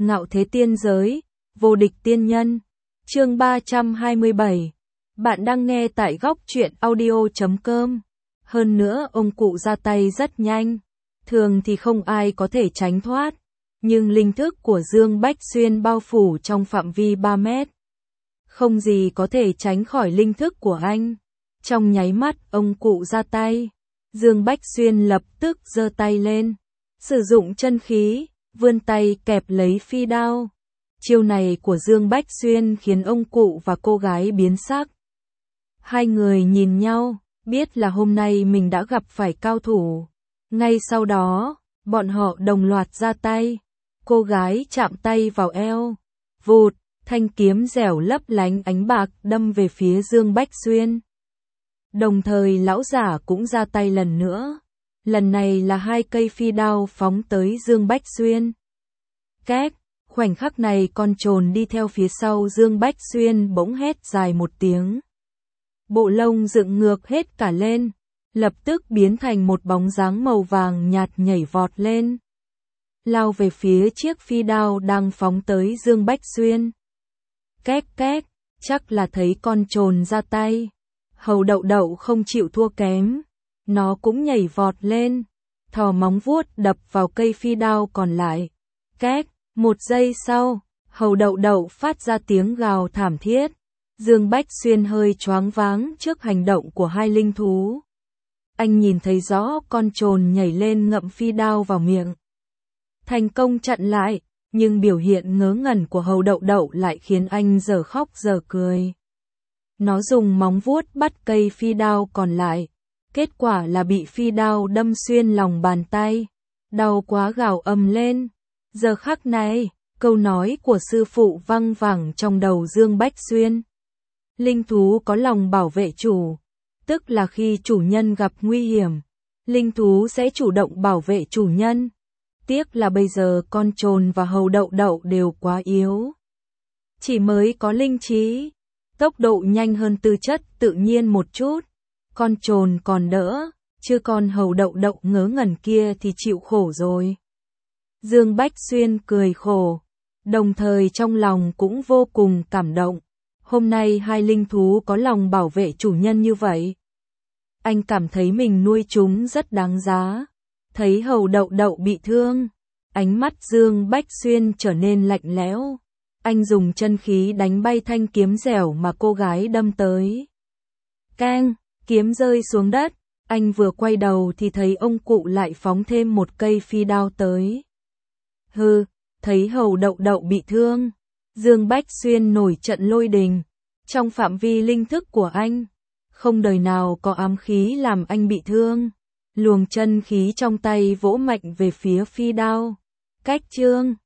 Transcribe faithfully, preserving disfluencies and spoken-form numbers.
Ngạo thế tiên giới, vô địch tiên nhân. Chương ba trăm hai mươi bảy. Bạn đang nghe tại góc truyện audio chấm com. Hơn nữa ông cụ ra tay rất nhanh, thường thì không ai có thể tránh thoát, nhưng linh thức của Dương Bách Xuyên bao phủ trong phạm vi ba mét. Không gì có thể tránh khỏi linh thức của anh. Trong nháy mắt ông cụ ra tay, Dương Bách Xuyên lập tức giơ tay lên, sử dụng chân khí, vươn tay kẹp lấy phi đao. Chiêu này của Dương Bách Xuyên khiến ông cụ và cô gái biến sắc. Hai người nhìn nhau, biết là hôm nay mình đã gặp phải cao thủ. Ngay sau đó, bọn họ đồng loạt ra tay. Cô gái chạm tay vào eo, vụt, thanh kiếm dẻo lấp lánh ánh bạc đâm về phía Dương Bách Xuyên. Đồng thời lão giả cũng ra tay lần nữa. Lần này là hai cây phi đao phóng tới Dương Bách Xuyên. Két, khoảnh khắc này con trồn đi theo phía sau Dương Bách Xuyên bỗng hét dài một tiếng. Bộ lông dựng ngược hết cả lên, lập tức biến thành một bóng dáng màu vàng nhạt nhảy vọt lên, lao về phía chiếc phi đao đang phóng tới Dương Bách Xuyên. Két két, chắc là thấy con trồn ra tay. Hầu Đậu Đậu không chịu thua kém, nó cũng nhảy vọt lên, thò móng vuốt đập vào cây phi đao còn lại. Két, một giây sau, Hầu Đậu Đậu phát ra tiếng gào thảm thiết. Dương Bách Xuyên hơi choáng váng trước hành động của hai linh thú. Anh nhìn thấy rõ con trồn nhảy lên ngậm phi đao vào miệng, thành công chặn lại, nhưng biểu hiện ngớ ngẩn của Hầu Đậu Đậu lại khiến anh giờ khóc giờ cười. Nó dùng móng vuốt bắt cây phi đao còn lại, kết quả là bị phi đao đâm xuyên lòng bàn tay, đau quá gào ầm lên. Giờ khắc này, câu nói của sư phụ văng vẳng trong đầu Dương Bách Xuyên. Linh thú có lòng bảo vệ chủ, tức là khi chủ nhân gặp nguy hiểm, linh thú sẽ chủ động bảo vệ chủ nhân. Tiếc là bây giờ con trồn và Hầu Đậu Đậu đều quá yếu, chỉ mới có linh trí, tốc độ nhanh hơn tư chất tự nhiên một chút. Con trồn còn đỡ, chứ con Hầu Đậu Đậu ngớ ngẩn kia thì chịu khổ rồi. Dương Bách Xuyên cười khổ, đồng thời trong lòng cũng vô cùng cảm động. Hôm nay hai linh thú có lòng bảo vệ chủ nhân như vậy, anh cảm thấy mình nuôi chúng rất đáng giá. Thấy Hầu Đậu Đậu bị thương, ánh mắt Dương Bách Xuyên trở nên lạnh lẽo. Anh dùng chân khí đánh bay thanh kiếm dẻo mà cô gái đâm tới. Keng, kiếm rơi xuống đất, anh vừa quay đầu thì thấy ông cụ lại phóng thêm một cây phi đao tới. Hừ, thấy Hầu Đậu Đậu bị thương, Dương Bách Xuyên nổi trận lôi đình. Trong phạm vi linh thức của anh, không đời nào có ám khí làm anh bị thương. Luồng chân khí trong tay vỗ mạnh về phía phi đao. Cách chương